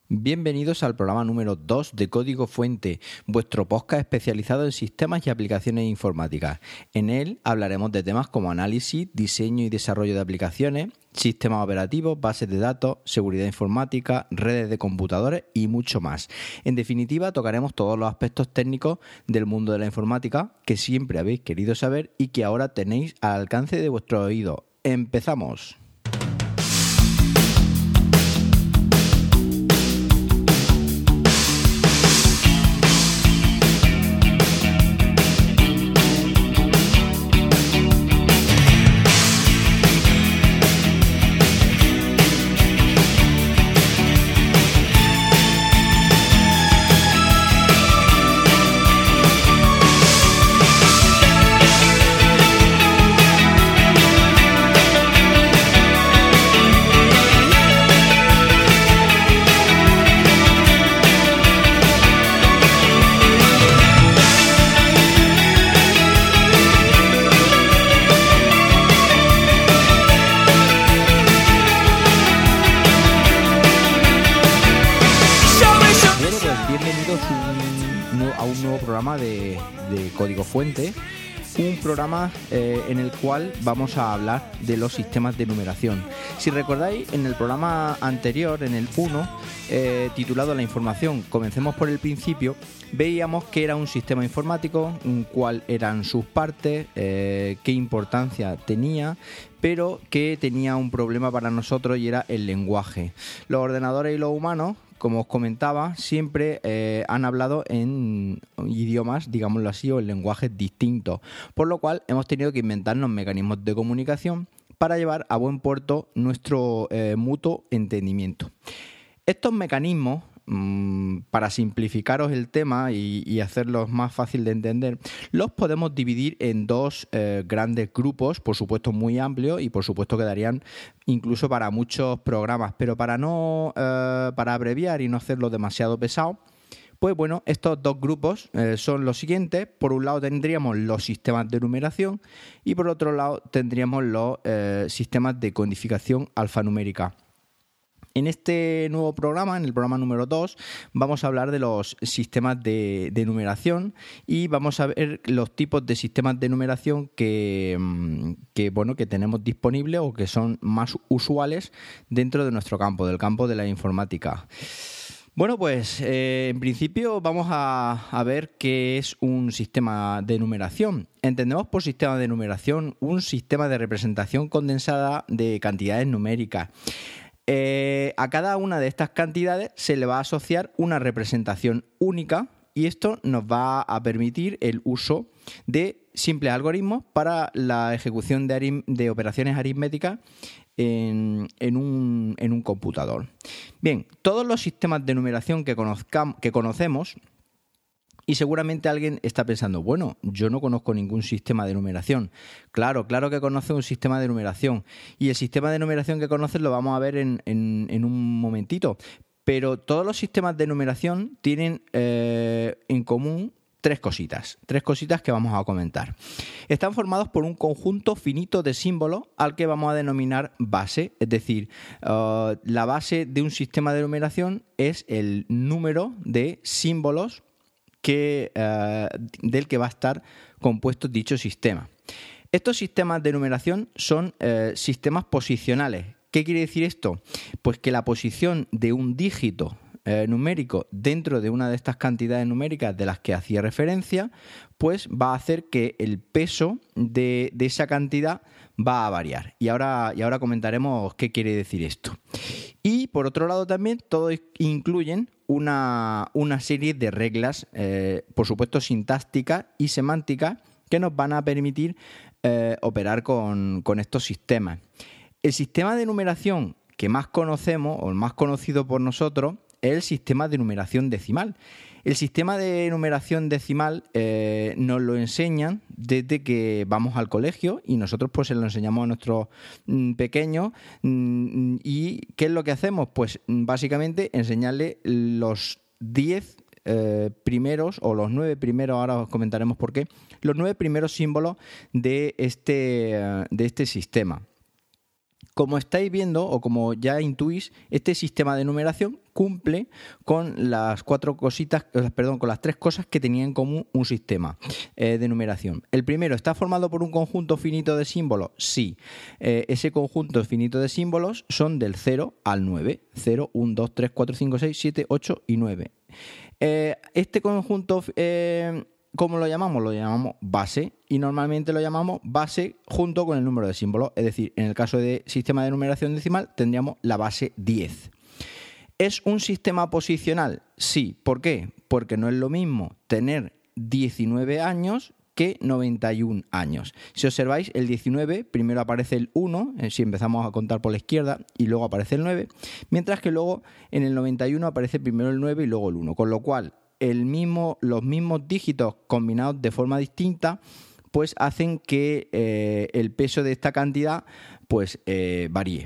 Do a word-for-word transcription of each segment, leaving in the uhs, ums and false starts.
Bienvenidos al programa número dos de Código Fuente, vuestro podcast especializado en sistemas y aplicaciones informáticas. En él hablaremos de temas como análisis, diseño y desarrollo de aplicaciones, sistemas operativos, bases de datos, seguridad informática, redes de computadores y mucho más. En definitiva, tocaremos todos los aspectos técnicos del mundo de la informática que siempre habéis querido saber y que ahora tenéis al alcance de vuestro oído. ¡Empezamos! De, de Código Fuente, un programa eh, en el cual vamos a hablar de los sistemas de numeración. Si recordáis, en el programa anterior, en el uno, eh, titulado La información, comencemos por el principio, veíamos que era un sistema informático, cuáles eran sus partes, eh, qué importancia tenía, pero que tenía un problema para nosotros y era el lenguaje. Los ordenadores y los humanos, como os comentaba, siempre eh, han hablado en idiomas, digámoslo así, o en lenguajes distintos, por lo cual hemos tenido que inventarnos mecanismos de comunicación para llevar a buen puerto nuestro eh, mutuo entendimiento. Estos mecanismos, mmm, para simplificaros el tema y, y hacerlos más fácil de entender, los podemos dividir en dos eh, grandes grupos, por supuesto muy amplios y por supuesto que darían incluso para muchos programas, pero para no eh, para abreviar y no hacerlo demasiado pesado, pues bueno, estos dos grupos eh, son los siguientes. Por un lado tendríamos los sistemas de numeración y por otro lado tendríamos los eh, sistemas de codificación alfanumérica. En este nuevo programa, en el programa número dos, vamos a hablar de los sistemas de, de numeración y vamos a ver los tipos de sistemas de numeración que, que, bueno, que tenemos disponibles o que son más usuales dentro de nuestro campo, del campo de la informática. Bueno, pues eh, en principio vamos a, a ver qué es un sistema de numeración. Entendemos por sistema de numeración un sistema de representación condensada de cantidades numéricas. Eh, a cada una de estas cantidades se le va a asociar una representación única y esto nos va a permitir el uso de simples algoritmos para la ejecución de, arim- de operaciones aritméticas en, en, un, en un computador. Bien, todos los sistemas de numeración que, conozcam- que conocemos. Y seguramente alguien está pensando, bueno, yo no conozco ningún sistema de numeración. Claro, claro que conoce un sistema de numeración. Y el sistema de numeración que conoces lo vamos a ver en, en, en un momentito. Pero todos los sistemas de numeración tienen eh, en común tres cositas. Tres cositas que vamos a comentar. Están formados por un conjunto finito de símbolos al que vamos a denominar base. Es decir, uh, la base de un sistema de numeración es el número de símbolos Que, uh, del que va a estar compuesto dicho sistema. Estos sistemas de numeración son uh, sistemas posicionales. ¿Qué quiere decir esto? Pues que la posición de un dígito uh, numérico dentro de una de estas cantidades numéricas de las que hacía referencia, pues va a hacer que el peso de, de esa cantidad va a variar. Y ahora, y ahora comentaremos qué quiere decir esto. Y por otro lado también todos incluyen una, una serie de reglas, eh, por supuesto sintácticas y semánticas, que nos van a permitir eh, operar con, con estos sistemas. El sistema de numeración que más conocemos, o el más conocido por nosotros, es el sistema de numeración decimal. El sistema de numeración decimal eh, nos lo enseñan desde que vamos al colegio y nosotros pues se lo enseñamos a nuestros mm, pequeños. Mm, ¿Y qué es lo que hacemos? Pues básicamente enseñarle los diez eh, primeros o los nueve primeros, ahora os comentaremos por qué, los nueve primeros símbolos de este, de este sistema. Como estáis viendo o como ya intuís, este sistema de numeración cumple con las cuatro cositas, perdón, con las tres cosas que tenía en común un sistema eh, de numeración. El primero, ¿está formado por un conjunto finito de símbolos? Sí. Eh, ese conjunto finito de símbolos son del cero al nueve. cero, uno, dos, tres, cuatro, cinco, seis, siete, ocho y nueve. Eh, este conjunto... Eh, ¿Cómo lo llamamos? Lo llamamos base y normalmente lo llamamos base junto con el número de símbolos. Es decir, en el caso de sistema de numeración decimal tendríamos la base diez. ¿Es un sistema posicional? Sí. ¿Por qué? Porque no es lo mismo tener diecinueve años que noventa y un años. Si observáis, el diecinueve primero aparece el uno, eh, si empezamos a contar por la izquierda, y luego aparece el nueve, mientras que luego en el noventa y uno aparece primero el nueve y luego el uno, con lo cual el mismo, los mismos dígitos combinados de forma distinta pues hacen que eh, el peso de esta cantidad pues eh, varíe.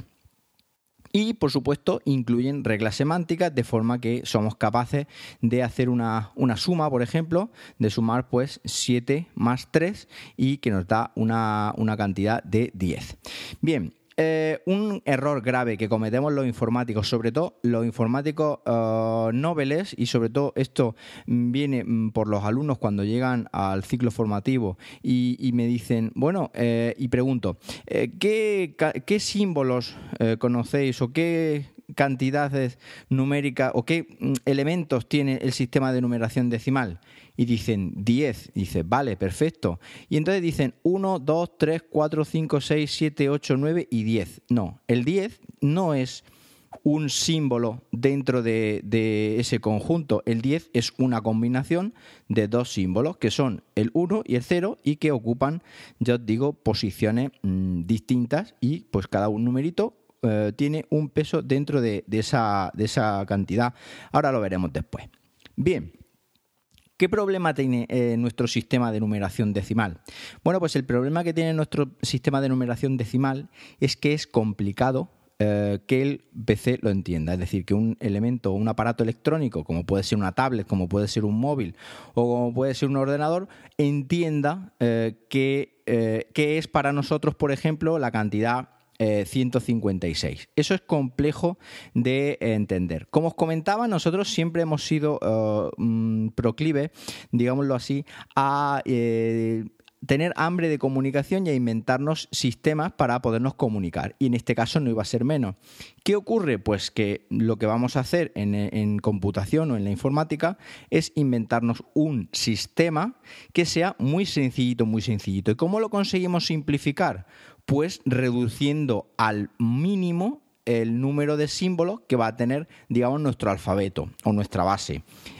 Y, por supuesto, incluyen reglas semánticas de forma que somos capaces de hacer una, una suma, por ejemplo, de sumar pues siete más tres y que nos da una, una cantidad de diez. Bien. Eh, un error grave que cometemos los informáticos, sobre todo los informáticos uh, noveles, y sobre todo esto viene por los alumnos cuando llegan al ciclo formativo y, y me dicen, bueno, eh, y pregunto, eh, ¿qué, qué símbolos eh, conocéis o qué cantidades numéricas o qué elementos tiene el sistema de numeración decimal? Y dicen diez. Y dice, vale, perfecto. Y entonces dicen uno, dos, tres, cuatro, cinco, seis, siete, ocho, nueve y diez. No, el diez no es un símbolo dentro de, de ese conjunto. El diez es una combinación de dos símbolos que son el uno y el cero y que ocupan, ya os digo, posiciones mmm, distintas y pues cada un numerito eh, tiene un peso dentro de, de, esa, de esa cantidad. Ahora lo veremos después. Bien. ¿Qué problema tiene eh, nuestro sistema de numeración decimal? Bueno, pues el problema que tiene nuestro sistema de numeración decimal es que es complicado eh, que el P C lo entienda. Es decir, que un elemento o un aparato electrónico, como puede ser una tablet, como puede ser un móvil o como puede ser un ordenador, entienda eh, que, eh, que es para nosotros, por ejemplo, la cantidad Eh, ciento cincuenta y seis. Eso es complejo de eh, entender. Como os comentaba, nosotros siempre hemos sido uh, mm, proclives, digámoslo así, a eh, tener hambre de comunicación y a inventarnos sistemas para podernos comunicar. Y en este caso no iba a ser menos. ¿Qué ocurre? Pues que lo que vamos a hacer en, en computación o en la informática es inventarnos un sistema que sea muy sencillito, muy sencillito. ¿Y cómo lo conseguimos simplificar? Pues reduciendo al mínimo el número de símbolos que va a tener, digamos, nuestro alfabeto o nuestra base.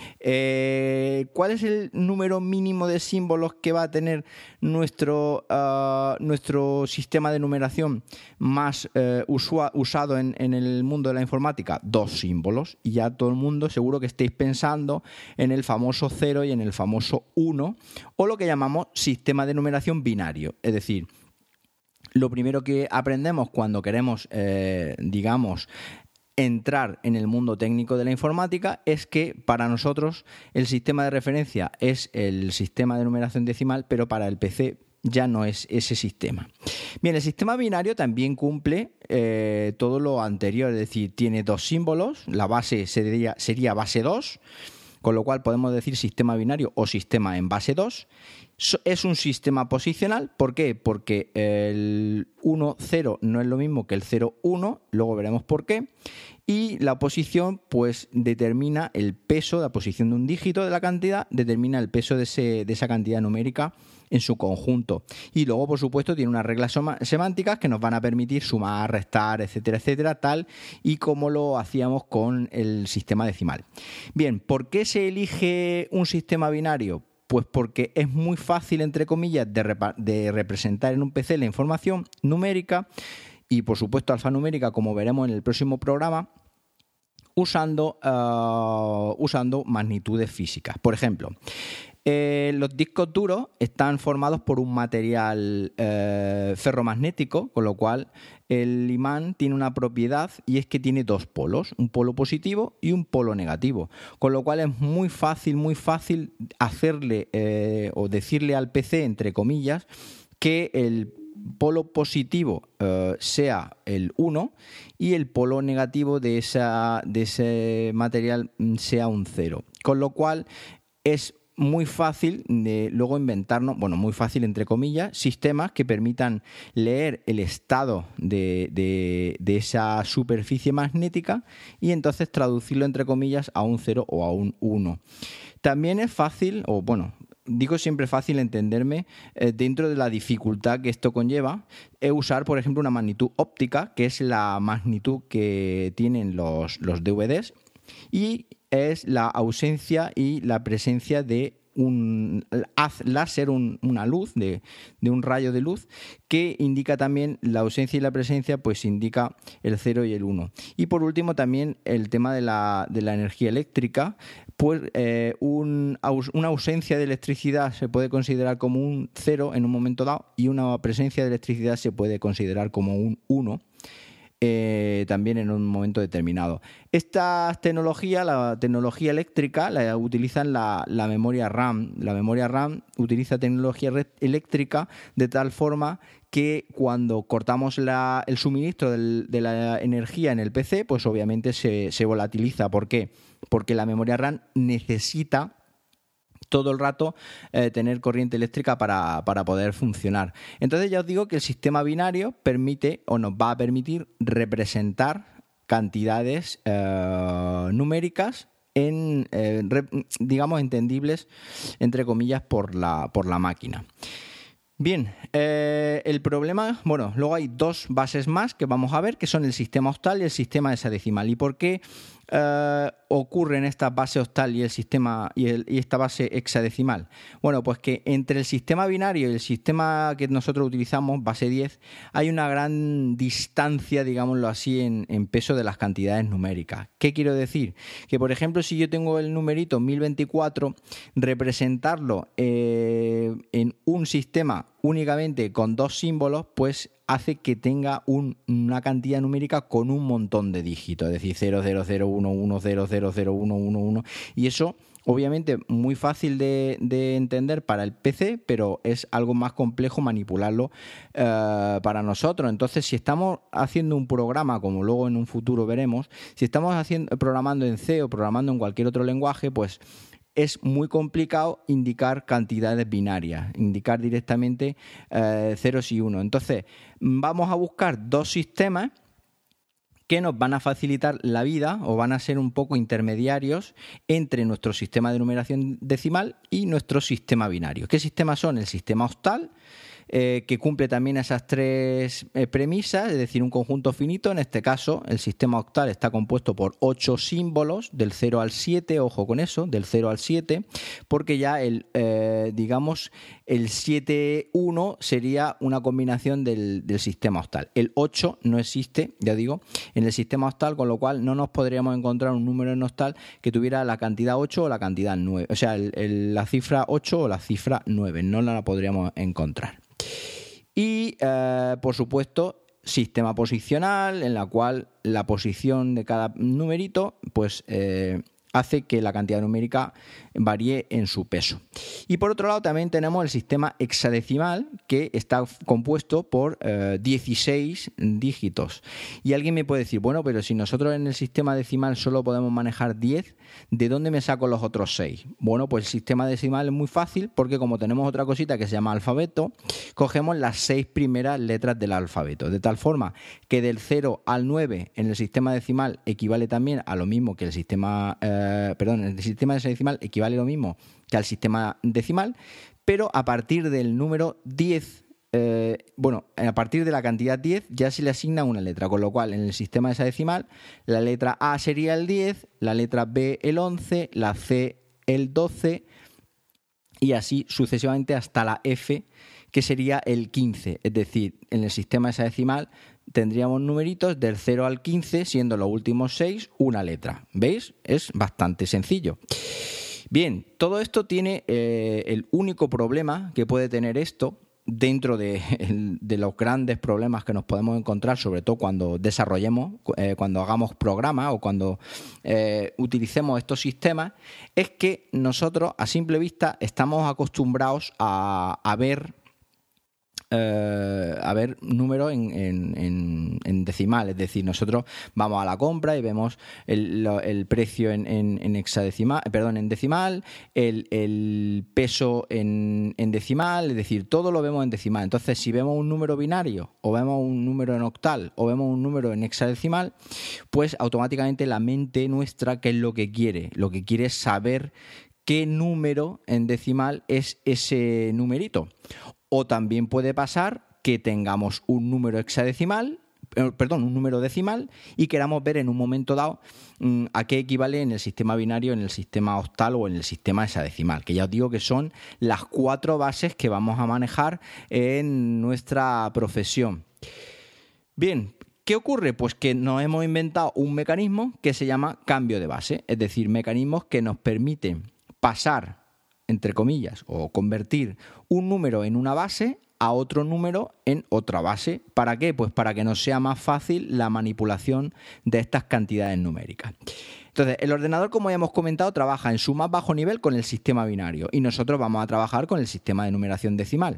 Eh, ¿Cuál es el número mínimo de símbolos que va a tener nuestro, uh, nuestro sistema de numeración más uh, usua, usado en, en el mundo de la informática? Dos símbolos. Y ya todo el mundo seguro que estáis pensando en el famoso cero y en el famoso uno, o lo que llamamos sistema de numeración binario. Es decir, lo primero que aprendemos cuando queremos, eh, digamos, entrar en el mundo técnico de la informática es que para nosotros el sistema de referencia es el sistema de numeración decimal, pero para el P C ya no es ese sistema. Bien, el sistema binario también cumple eh, todo lo anterior, es decir, tiene dos símbolos, la base sería, sería base dos, con lo cual podemos decir sistema binario o sistema en base dos. Es un sistema posicional. ¿Por qué? Porque el uno cero no es lo mismo que el cero uno, luego veremos por qué. Y la posición pues determina el peso, la posición de un dígito de la cantidad, determina el peso de, ese, de esa cantidad numérica en su conjunto. Y luego, por supuesto, tiene unas reglas semánticas que nos van a permitir sumar, restar, etcétera, etcétera, tal y como lo hacíamos con el sistema decimal. Bien, ¿por qué se elige un sistema binario? Pues porque es muy fácil, entre comillas, de, rep- de representar en un P C la información numérica y, por supuesto, alfanumérica, como veremos en el próximo programa, usando, uh, usando magnitudes físicas. Por ejemplo, eh, los discos duros están formados por un material eh, ferromagnético, con lo cual el imán tiene una propiedad y es que tiene dos polos, un polo positivo y un polo negativo, con lo cual es muy fácil, muy fácil hacerle eh, o decirle al P C, entre comillas, que el polo positivo eh, sea el uno y el polo negativo de, esa, de ese material sea un cero. Con lo cual es muy fácil de luego inventarnos, bueno, muy fácil entre comillas, sistemas que permitan leer el estado de, de, de esa superficie magnética y entonces traducirlo entre comillas a un cero o a un uno. También es fácil, o bueno, digo siempre fácil entenderme, eh, dentro de la dificultad que esto conlleva, es usar, por ejemplo, una magnitud óptica, que es la magnitud que tienen los, los D V Ds, y es la ausencia y la presencia de un haz láser, un, una luz, de, de un rayo de luz, que indica también la ausencia y la presencia, pues indica el cero y el uno. Y por último también el tema de la, de la energía eléctrica, pues eh, un, una ausencia de electricidad se puede considerar como un cero en un momento dado y una presencia de electricidad se puede considerar como un uno. Eh, también en un momento determinado. Esta tecnología, la tecnología eléctrica, la utilizan la, la memoria RAM. La memoria RAM utiliza tecnología eléctrica de tal forma que cuando cortamos la, el suministro del, de la energía en el P C, pues obviamente se, se volatiliza. ¿Por qué? Porque la memoria RAM necesita todo el rato eh, tener corriente eléctrica para, para poder funcionar. Entonces ya os digo que el sistema binario permite o nos va a permitir representar cantidades eh, numéricas en, eh, re, digamos, entendibles, entre comillas, por la, por la máquina. Bien, eh, el problema, bueno, luego hay dos bases más que vamos a ver, que son el sistema octal y el sistema hexadecimal. ¿Y por qué eh, ocurren estas bases octal y el sistema y, el, y esta base hexadecimal? Bueno, pues que entre el sistema binario y el sistema que nosotros utilizamos, base diez, hay una gran distancia, digámoslo así, en, en peso de las cantidades numéricas. ¿Qué quiero decir? Que, por ejemplo, si yo tengo el numerito mil veinticuatro, representarlo eh, en un sistema únicamente con dos símbolos, pues hace que tenga un, una cantidad numérica con un montón de dígitos, es decir, cero cero cero uno uno cero cero cero uno uno uno, y eso obviamente muy fácil de, de entender para el P C, pero es algo más complejo manipularlo eh, para nosotros. Entonces, si estamos haciendo un programa, como luego en un futuro veremos, si estamos haciendo, programando en C o programando en cualquier otro lenguaje, pues es muy complicado indicar cantidades binarias, indicar directamente eh, ceros y unos. Entonces, vamos a buscar dos sistemas que nos van a facilitar la vida o van a ser un poco intermediarios entre nuestro sistema de numeración decimal y nuestro sistema binario. ¿Qué sistemas son? El sistema octal, Eh, que cumple también esas tres eh, premisas, es decir, un conjunto finito. En este caso, el sistema octal está compuesto por ocho símbolos, del cero al siete, ojo con eso, del cero al siete, porque ya el, eh, digamos, el siete uno sería una combinación del, del sistema octal. El ocho no existe, ya digo, en el sistema octal, con lo cual no nos podríamos encontrar un número en octal que tuviera la cantidad ocho o la cantidad nueve, o sea, el, el, la cifra ocho o la cifra nueve, no la podríamos encontrar. Y, eh, por supuesto, sistema posicional, en la cual la posición de cada numerito pues eh, hace que la cantidad numérica varíe en su peso. Y por otro lado también tenemos el sistema hexadecimal, que está compuesto por eh, dieciséis dígitos. Y alguien me puede decir, bueno, pero si nosotros en el sistema decimal solo podemos manejar diez, ¿de dónde me saco los otros seis? Bueno, pues el sistema decimal es muy fácil, porque como tenemos otra cosita que se llama alfabeto, cogemos las seis primeras letras del alfabeto, de tal forma que del cero al nueve en el sistema decimal equivale también a lo mismo que el sistema, eh, perdón, el sistema hexadecimal equivale lo mismo que al sistema decimal, pero a partir del número diez, eh, bueno, a partir de la cantidad diez ya se le asigna una letra, con lo cual en el sistema hexadecimal la letra A sería el diez, la letra B el once, la C el doce y así sucesivamente hasta la F, que sería el quince. Es decir, en el sistema hexadecimal tendríamos numeritos del cero al quince, siendo los últimos seis una letra. ¿Veis? Es bastante sencillo. Bien, todo esto tiene eh, el único problema que puede tener esto dentro de, el, de los grandes problemas que nos podemos encontrar, sobre todo cuando desarrollemos, eh, cuando hagamos programas o cuando eh, utilicemos estos sistemas, es que nosotros a simple vista estamos acostumbrados a, a ver eh, haber números en, en, en, en decimal. Es decir, nosotros vamos a la compra y vemos el, lo, el precio en, en, en hexadecimal, perdón, en decimal, el, el peso en, en decimal, es decir, todo lo vemos en decimal. Entonces, si vemos un número binario o vemos un número en octal o vemos un número en hexadecimal, pues automáticamente la mente nuestra, ¿qué es lo que quiere? Lo que quiere es saber qué número en decimal es ese numerito. O también puede pasar que tengamos un número hexadecimal, perdón, un número decimal y queramos ver en un momento dado mmm, a qué equivale en el sistema binario, en el sistema octal o en el sistema hexadecimal, que ya os digo que son las cuatro bases que vamos a manejar en nuestra profesión. Bien, ¿qué ocurre? Pues que nos hemos inventado un mecanismo que se llama cambio de base, es decir, mecanismos que nos permiten pasar, entre comillas, o convertir un número en una base a otro número en otra base. ¿Para qué? Pues para que nos sea más fácil la manipulación de estas cantidades numéricas. Entonces, el ordenador, como ya hemos comentado, trabaja en su más bajo nivel con el sistema binario y nosotros vamos a trabajar con el sistema de numeración decimal.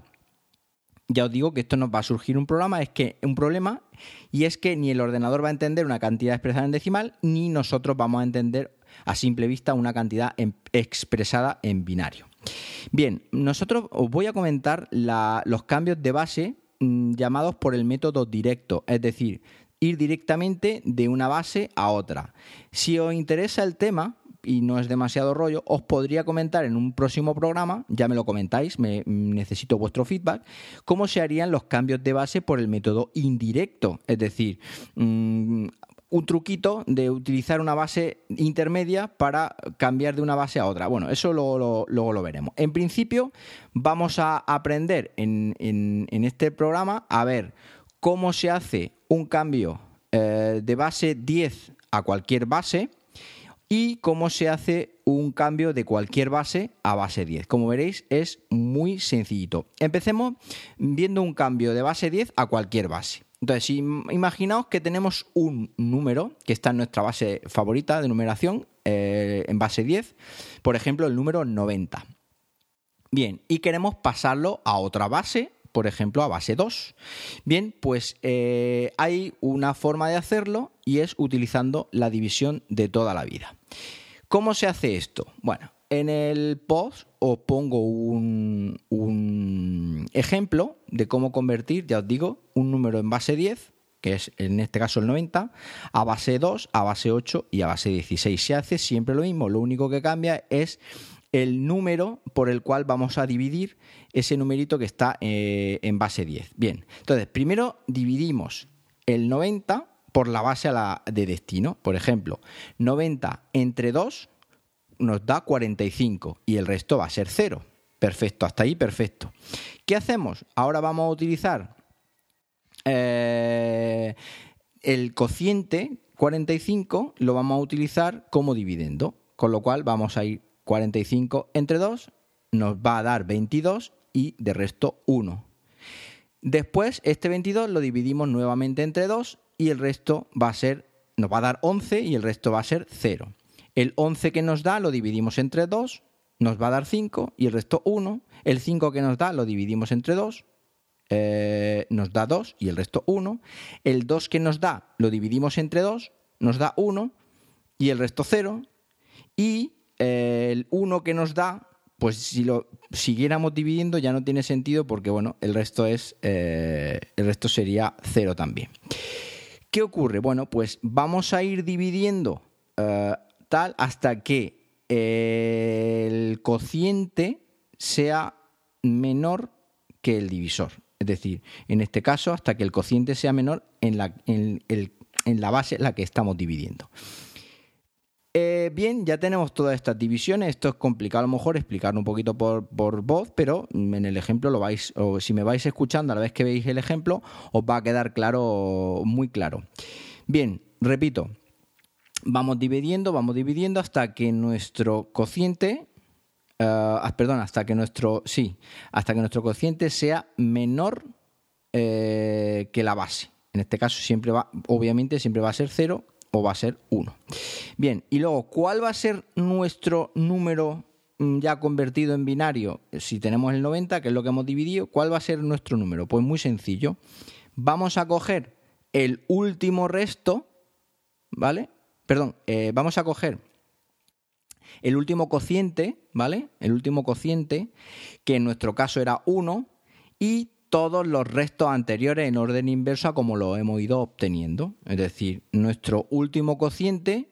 Ya os digo que esto nos va a surgir un problema, es que un problema y es que ni el ordenador va a entender una cantidad expresada en decimal ni nosotros vamos a entender a simple vista una cantidad en, expresada en binario. Bien, nosotros os voy a comentar la, los cambios de base mmm, llamados por el método directo, es decir, ir directamente de una base a otra. Si os interesa el tema y no es demasiado rollo, os podría comentar en un próximo programa, ya me lo comentáis, me, necesito vuestro feedback, cómo se harían los cambios de base por el método indirecto, es decir, mmm, un truquito de utilizar una base intermedia para cambiar de una base a otra. Bueno, eso luego lo, luego lo veremos. En principio, vamos a aprender en, en, en este programa a ver cómo se hace un cambio eh, de base diez a cualquier base y cómo se hace un cambio de cualquier base a base diez. Como veréis, es muy sencillito. Empecemos viendo un cambio de base diez a cualquier base. Entonces, si imaginaos que tenemos un número que está en nuestra base favorita de numeración, eh, en base diez, por ejemplo, el número noventa. Bien, y queremos pasarlo a otra base, por ejemplo, a base dos. Bien, pues eh, hay una forma de hacerlo y es utilizando la división de toda la vida. ¿Cómo se hace esto? Bueno, en el post os pongo un, un ejemplo de cómo convertir, ya os digo, un número en base diez, que es en este caso el noventa, a base dos, a base ocho y a base dieciséis. Se hace siempre lo mismo, lo único que cambia es el número por el cual vamos a dividir ese numerito que está eh, en base diez. Bien, entonces primero dividimos el noventa por la base a la de destino. Por ejemplo, noventa entre dos nos da cuarenta y cinco y el resto va a ser cero. Perfecto, hasta ahí perfecto. ¿Qué hacemos? Ahora vamos a utilizar eh, el cociente cuarenta y cinco, lo vamos a utilizar como dividendo, con lo cual vamos a ir cuarenta y cinco entre dos, nos va a dar veintidós y de resto uno. Después este veintidós lo dividimos nuevamente entre dos y el resto va a ser, nos va a dar once y el resto va a ser cero. El once que nos da lo dividimos entre dos, nos va a dar cinco y el resto uno. El cinco que nos da lo dividimos entre dos, eh, nos da dos y el resto uno. El dos que nos da lo dividimos entre dos, nos da uno y el resto cero. Y eh, el uno que nos da, pues si lo siguiéramos dividiendo ya no tiene sentido porque bueno, el resto es eh, el resto sería cero también. ¿Qué ocurre? Bueno, pues vamos a ir dividiendo eh, tal hasta que eh, el cociente sea menor que el divisor. Es decir, en este caso, hasta que el cociente sea menor en la, en el, en la base en la que estamos dividiendo. Eh, bien, ya tenemos todas estas divisiones. Esto es complicado a lo mejor explicarlo un poquito por, por voz, pero en el ejemplo lo vais, o si me vais escuchando a la vez que veis el ejemplo, os va a quedar claro, muy claro. Bien, repito. Vamos dividiendo, vamos dividiendo hasta que nuestro cociente, uh, perdón, hasta que nuestro, sí, hasta que nuestro cociente sea menor eh, que la base. En este caso siempre va, obviamente siempre va a ser cero o va a ser uno. Bien, y luego, ¿cuál va a ser nuestro número ya convertido en binario, si tenemos el noventa, que es lo que hemos dividido, ¿cuál va a ser nuestro número? Pues muy sencillo. Vamos a coger el último resto, ¿vale? Perdón, eh, vamos a coger el último cociente, ¿vale? El último cociente, que en nuestro caso era uno, y todos los restos anteriores en orden inverso a como lo hemos ido obteniendo. Es decir, nuestro último cociente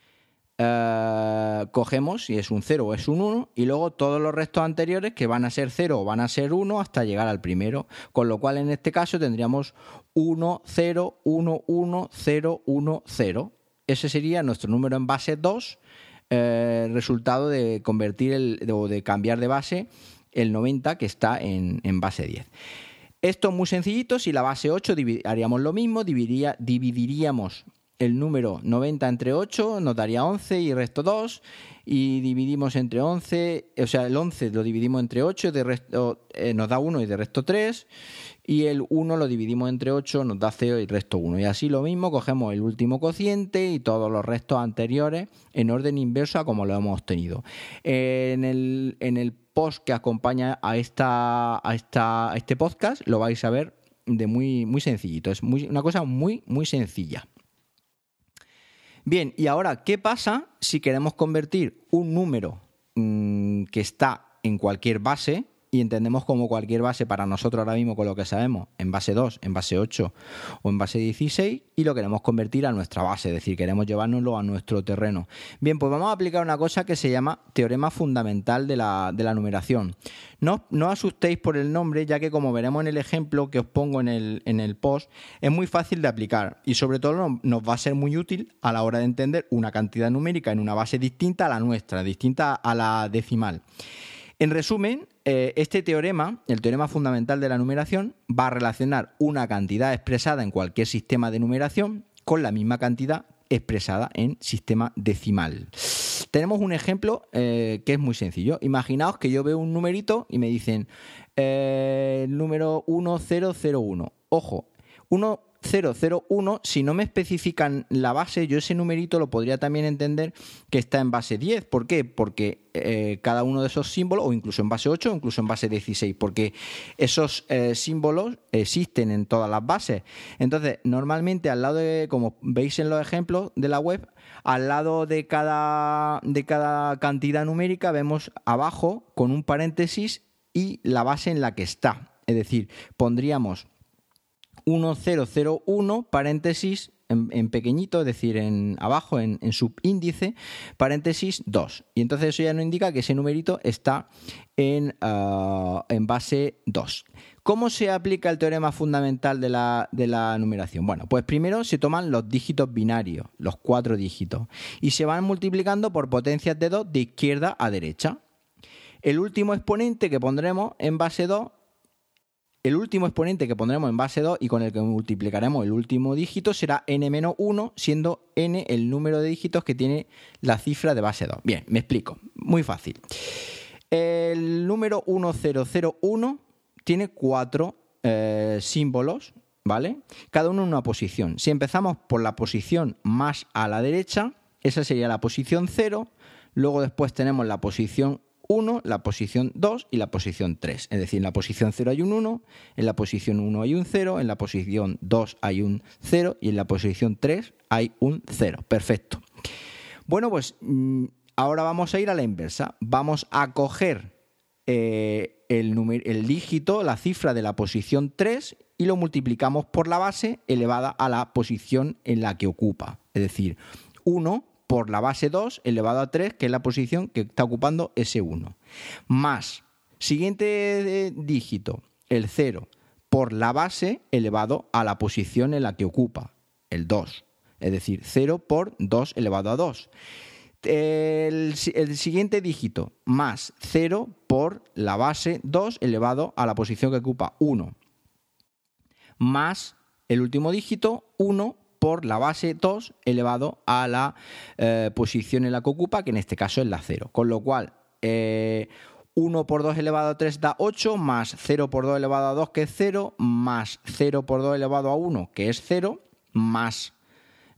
Uh, cogemos si es un cero o es un uno y luego todos los restos anteriores que van a ser cero o van a ser uno hasta llegar al primero, con lo cual en este caso tendríamos uno, cero, uno, uno, cero, uno, cero. Ese sería nuestro número en base dos, eh, resultado de convertir el, o de cambiar de base el noventa que está en, en base diez. Esto es muy sencillito. Si la base ocho haríamos lo mismo, dividiría, dividiríamos el número noventa entre ocho, nos daría once y resto dos, y dividimos entre once, o sea, el once lo dividimos entre ocho, de resto, eh, nos da uno y de resto tres, y el uno lo dividimos entre ocho, nos da cero y resto uno. Y así lo mismo, cogemos el último cociente y todos los restos anteriores en orden inverso a como lo hemos obtenido. Eh, en el, en el post que acompaña a, esta, a, esta, a este podcast lo vais a ver de muy, muy sencillito. Es muy, una cosa muy, muy sencilla. Bien, y ahora, ¿qué pasa si queremos convertir un número mmm, que está en cualquier base, y entendemos como cualquier base para nosotros ahora mismo con lo que sabemos, en base dos, en base ocho o en base dieciséis, y lo queremos convertir a nuestra base, es decir, queremos llevárnoslo a nuestro terreno? Bien, pues vamos a aplicar una cosa que se llama teorema fundamental de la, de la numeración. No, no asustéis por el nombre, ya que como veremos en el ejemplo que os pongo en el, en el post, es muy fácil de aplicar y sobre todo no, nos va a ser muy útil a la hora de entender una cantidad numérica en una base distinta a la nuestra, distinta a la decimal. En resumen, eh, este teorema, el teorema fundamental de la numeración, va a relacionar una cantidad expresada en cualquier sistema de numeración con la misma cantidad expresada en sistema decimal. Tenemos un ejemplo eh, que es muy sencillo. Imaginaos que yo veo un numerito y me dicen eh, el número uno cero cero uno. Ojo, uno cero cero uno, si no me especifican la base, yo ese numerito lo podría también entender que está en base diez. ¿Por qué? Porque eh, cada uno de esos símbolos, o incluso en base ocho o incluso en base dieciséis, porque esos eh, símbolos existen en todas las bases. Entonces, normalmente al lado de, como veis en los ejemplos de la web, al lado de cada, de cada cantidad numérica vemos abajo con un paréntesis y la base en la que está. Es decir, pondríamos uno cero cero uno, paréntesis, en, en pequeñito, es decir, en abajo, en, en subíndice, paréntesis dos. Y entonces eso ya nos indica que ese numerito está en, uh, en base dos. ¿Cómo se aplica el teorema fundamental de la, de la numeración? Bueno, pues primero se toman los dígitos binarios, los cuatro dígitos, y se van multiplicando por potencias de dos de izquierda a derecha. El último exponente que pondremos en base dos El último exponente que pondremos en base dos y con el que multiplicaremos el último dígito será ene menos uno, siendo n el número de dígitos que tiene la cifra de base dos. Bien, me explico. Muy fácil. El número uno cero cero uno tiene cuatro eh, símbolos, ¿vale? Cada uno en una posición. Si empezamos por la posición más a la derecha, esa sería la posición cero. Luego después tenemos la posición uno, la posición dos y la posición tres. Es decir, en la posición cero hay un uno, en la posición uno hay un cero, en la posición dos hay un cero y en la posición tres hay un cero. Perfecto. Bueno, pues ahora vamos a ir a la inversa. Vamos a coger eh, el, número, el dígito, la cifra de la posición tres y lo multiplicamos por la base elevada a la posición en la que ocupa. Es decir, uno por la base dos elevado a tres, que es la posición que está ocupando ese uno. Más, siguiente dígito, el cero, por la base elevado a la posición en la que ocupa, el dos. Es decir, cero por dos elevado a dos. El, el siguiente dígito, más cero por la base dos elevado a la posición que ocupa, uno. Más el último dígito, uno por la base dos elevado a la eh, posición en la que ocupa, que en este caso es la cero. Con lo cual, eh, uno por dos elevado a tres da ocho, más cero por dos elevado a dos, que es cero, más cero por dos elevado a uno, que es cero, más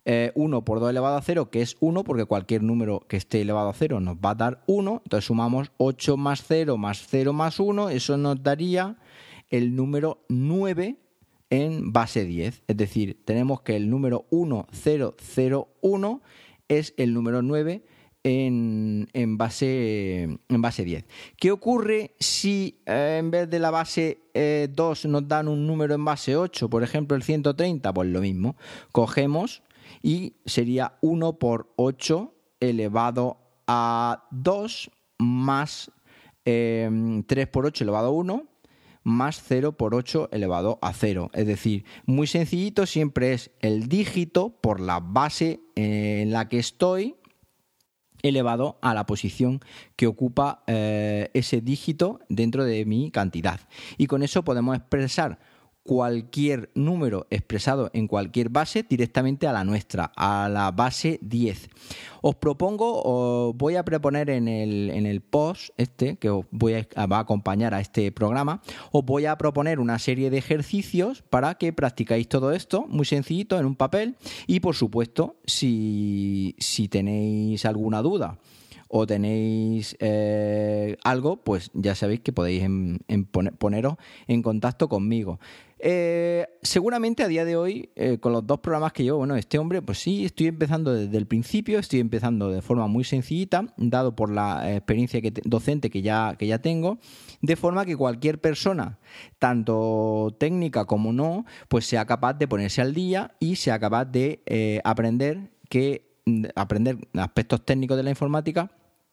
eh, uno por dos elevado a cero, que es uno, porque cualquier número que esté elevado a cero nos va a dar uno. Entonces sumamos ocho más cero más cero más uno, eso nos daría el número nueve en base diez. Es decir, tenemos que el número uno cero cero uno es el número nueve en, en, base, en base diez. ¿Qué ocurre si eh, en vez de la base eh, dos nos dan un número en base ocho? Por ejemplo, el ciento treinta, pues lo mismo. Cogemos y sería uno por ocho elevado a dos más eh, tres por ocho elevado a uno más cero por ocho elevado a cero. Es decir, muy sencillito, siempre es el dígito por la base en la que estoy elevado a la posición que ocupa eh, ese dígito dentro de mi cantidad. Y con eso podemos expresar cualquier número expresado en cualquier base directamente a la nuestra, a la base diez. Os propongo, os voy a proponer en el, en el post este, que os voy a, va a acompañar a este programa, os voy a proponer una serie de ejercicios para que practicáis todo esto, muy sencillito, en un papel. Y por supuesto, si, si tenéis alguna duda o tenéis eh, algo, pues ya sabéis que podéis en, en poner, poneros en contacto conmigo. Eh, seguramente a día de hoy, eh, con los dos programas que llevo, bueno, este hombre, pues sí, estoy empezando desde el principio, estoy empezando de forma muy sencillita, dado por la experiencia que te, docente que ya, que ya tengo, de forma que cualquier persona, tanto técnica como no, pues sea capaz de ponerse al día y sea capaz de eh, aprender que aprender aspectos técnicos de la informática,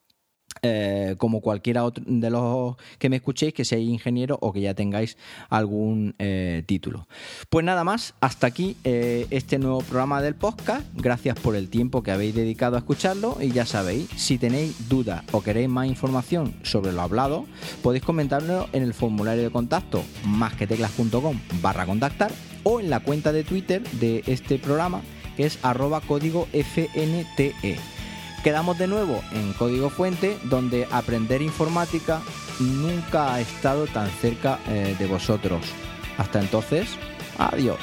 eh, como cualquiera otro de los que me escuchéis, que seáis ingeniero o que ya tengáis algún eh, título. Pues nada más, hasta aquí eh, este nuevo programa del podcast. Gracias por el tiempo que habéis dedicado a escucharlo, y ya sabéis, si tenéis dudas o queréis más información sobre lo hablado, podéis comentarlo en el formulario de contacto masqueteclas.com barra contactar o en la cuenta de Twitter de este programa, que es arroba código F N T E. Quedamos de nuevo en Código Fuente, donde aprender informática nunca ha estado tan cerca eh, de vosotros. Hasta entonces, adiós.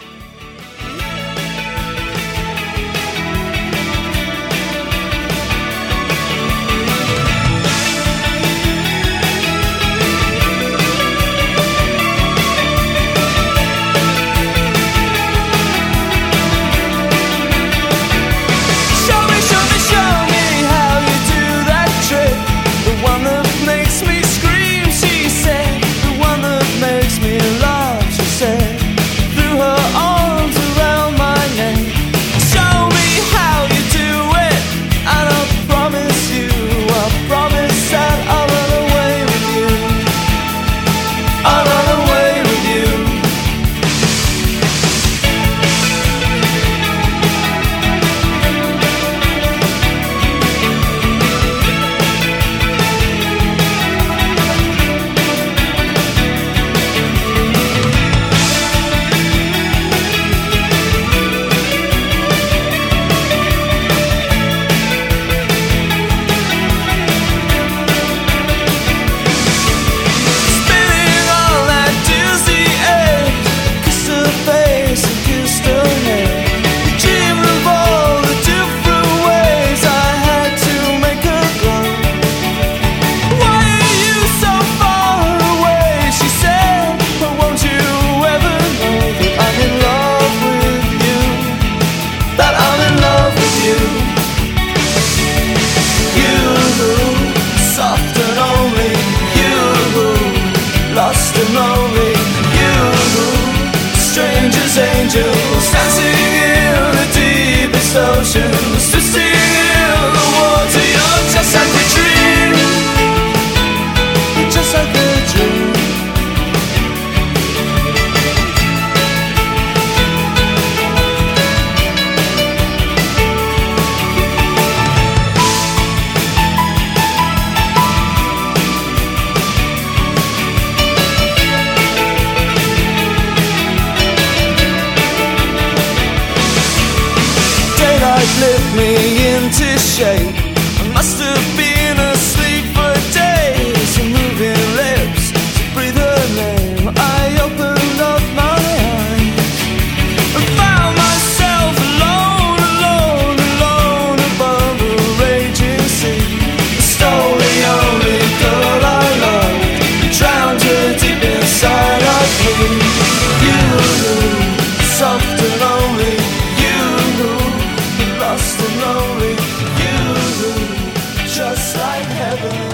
Angels dancing in the deepest oceans, twisting in the water. You're just like a dream, you're just like a dream. Lift me into shape. I must have been asleep for days. Your moving lips to breathe her name. I opened up my eyes and found myself alone. together.